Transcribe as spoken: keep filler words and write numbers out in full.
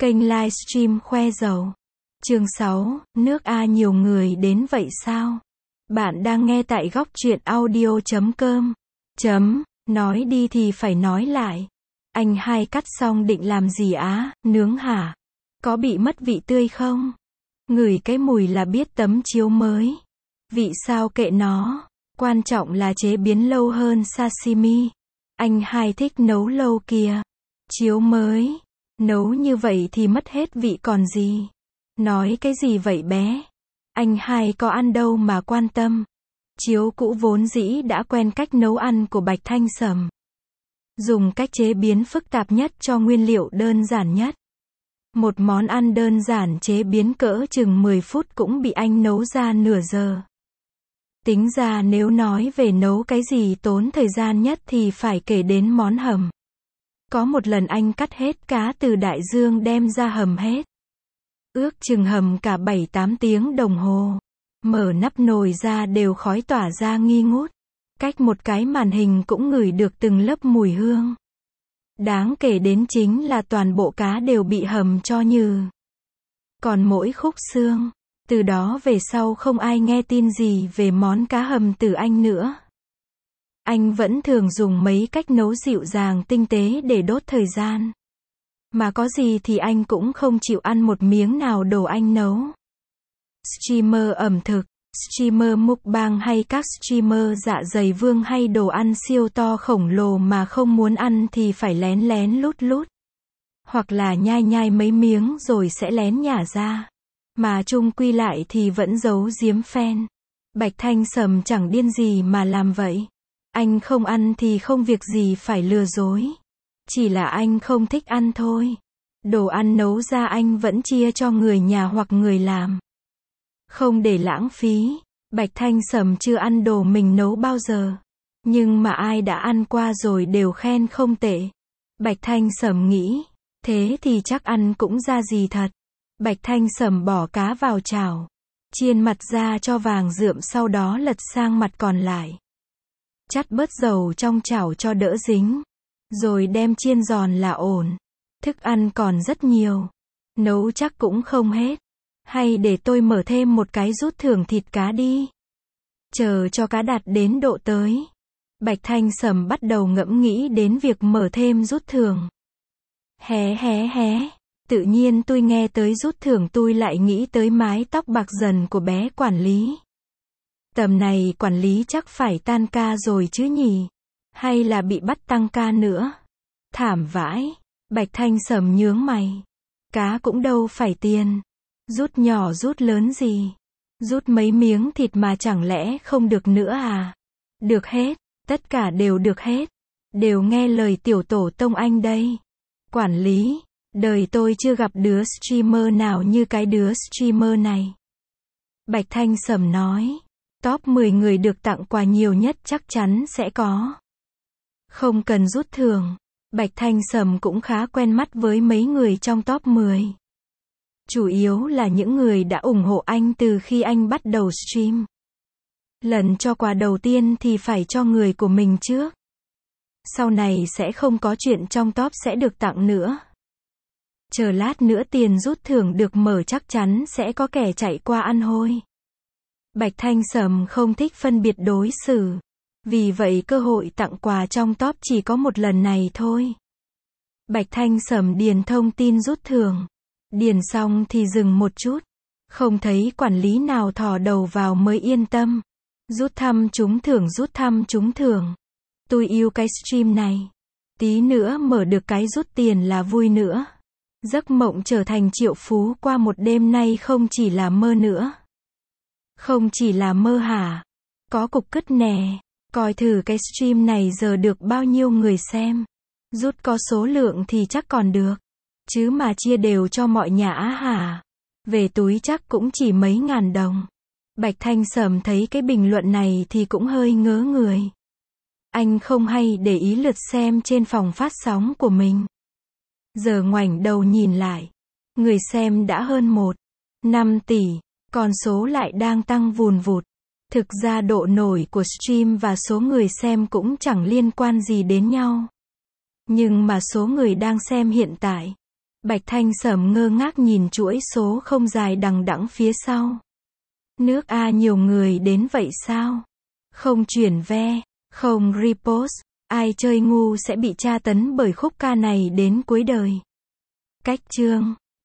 Kênh livestream khoe giàu. Chương sáu, nước A nhiều người đến vậy sao? Bạn đang nghe tại góc truyện audio chấm com. Chấm, nói đi thì phải nói lại. Anh hai cắt xong định làm gì á, nướng hả? Có bị mất vị tươi không? Ngửi cái mùi là biết tấm chiếu mới. Vị sao kệ nó, quan trọng là chế biến lâu hơn sashimi. Anh hai thích nấu lâu kìa. Chiếu mới. Nấu như vậy thì mất hết vị còn gì. Nói cái gì vậy bé? Anh hai có ăn đâu mà quan tâm. Chiếu cũ vốn dĩ đã quen cách nấu ăn của Bạch Thanh Sầm. Dùng cách chế biến phức tạp nhất cho nguyên liệu đơn giản nhất. Một món ăn đơn giản chế biến cỡ chừng mười phút cũng bị anh nấu ra nửa giờ. Tính ra nếu nói về nấu cái gì tốn thời gian nhất thì phải kể đến món hầm. Có một lần anh cắt hết cá từ đại dương đem ra hầm hết. Ước chừng hầm cả bảy tám tiếng đồng hồ. Mở nắp nồi ra đều khói tỏa ra nghi ngút. Cách một cái màn hình cũng ngửi được từng lớp mùi hương. Đáng kể đến chính là toàn bộ cá đều bị hầm cho nhừ. Còn mỗi khúc xương. Từ đó về sau không ai nghe tin gì về món cá hầm từ anh nữa. Anh vẫn thường dùng mấy cách nấu dịu dàng tinh tế để đốt thời gian. Mà có gì thì anh cũng không chịu ăn một miếng nào đồ anh nấu. Streamer ẩm thực, streamer mukbang hay các streamer dạ dày vương hay đồ ăn siêu to khổng lồ mà không muốn ăn thì phải lén lén lút lút. Hoặc là nhai nhai mấy miếng rồi sẽ lén nhả ra. Mà chung quy lại thì vẫn giấu giếm fan. Bạch Thanh Sầm chẳng điên gì mà làm vậy. Anh không ăn thì không việc gì phải lừa dối. Chỉ là anh không thích ăn thôi. Đồ ăn nấu ra anh vẫn chia cho người nhà hoặc người làm. Không để lãng phí. Bạch Thanh Sầm chưa ăn đồ mình nấu bao giờ. Nhưng mà ai đã ăn qua rồi đều khen không tệ. Bạch Thanh Sầm nghĩ. Thế thì chắc ăn cũng ra gì thật. Bạch Thanh Sầm bỏ cá vào chảo. Chiên mặt ra cho vàng rượm sau đó lật sang mặt còn lại. Chắt bớt dầu trong chảo cho đỡ dính. Rồi đem chiên giòn là ổn. Thức ăn còn rất nhiều. Nấu chắc cũng không hết. Hay để tôi mở thêm một cái rút thưởng thịt cá đi. Chờ cho cá đạt đến độ tới. Bạch Thanh Sầm bắt đầu ngẫm nghĩ đến việc mở thêm rút thưởng. Hé hé hé. Tự nhiên tôi nghe tới rút thưởng tôi lại nghĩ tới mái tóc bạc dần của bé quản lý. Tầm này quản lý chắc phải tan ca rồi chứ nhỉ? Hay là bị bắt tăng ca nữa? Thảm vãi. Bạch Thanh Sầm nhướng mày. Cá cũng đâu phải tiền. Rút nhỏ rút lớn gì? Rút mấy miếng thịt mà chẳng lẽ không được nữa à? Được hết. Tất cả đều được hết. Đều nghe lời tiểu tổ tông anh đây. Quản lý. Đời tôi chưa gặp đứa streamer nào như cái đứa streamer này. Bạch Thanh Sầm nói. Top mười người được tặng quà nhiều nhất chắc chắn sẽ có. Không cần rút thưởng. Bạch Thanh Sầm cũng khá quen mắt với mấy người trong top mười. Chủ yếu là những người đã ủng hộ anh từ khi anh bắt đầu stream. Lần cho quà đầu tiên thì phải cho người của mình trước. Sau này sẽ không có chuyện trong top sẽ được tặng nữa. Chờ lát nữa tiền rút thưởng được mở chắc chắn sẽ có kẻ chạy qua ăn hôi. Bạch Thanh Sầm không thích phân biệt đối xử. Vì vậy cơ hội tặng quà trong top chỉ có một lần này thôi. Bạch Thanh Sầm điền thông tin rút thưởng. Điền xong thì dừng một chút. Không thấy quản lý nào thò đầu vào mới yên tâm. Rút thăm trúng thưởng rút thăm trúng thưởng. Tôi yêu cái stream này. Tí nữa mở được cái rút tiền là vui nữa. Giấc mộng trở thành triệu phú qua một đêm nay không chỉ là mơ nữa. Không chỉ là mơ hả? Có cục cứt nè. Coi thử cái stream này giờ được bao nhiêu người xem. Rút có số lượng thì chắc còn được. Chứ mà chia đều cho mọi nhà á hả? Về túi chắc cũng chỉ mấy ngàn đồng. Bạch Thanh Sầm thấy cái bình luận này thì cũng hơi ngớ người. Anh không hay để ý lượt xem trên phòng phát sóng của mình. Giờ ngoảnh đầu nhìn lại. Người xem đã hơn một phẩy năm tỷ. Con số lại đang tăng vùn vụt. Thực ra độ nổi của stream và số người xem cũng chẳng liên quan gì đến nhau. Nhưng mà số người đang xem hiện tại Bạch Thanh Sẩm ngơ ngác nhìn chuỗi số không dài đằng đẵng phía sau. Nước A nhiều người đến vậy sao? Không chuyển ve, không repost, ai chơi ngu sẽ bị tra tấn bởi khúc ca này đến cuối đời. Cách chương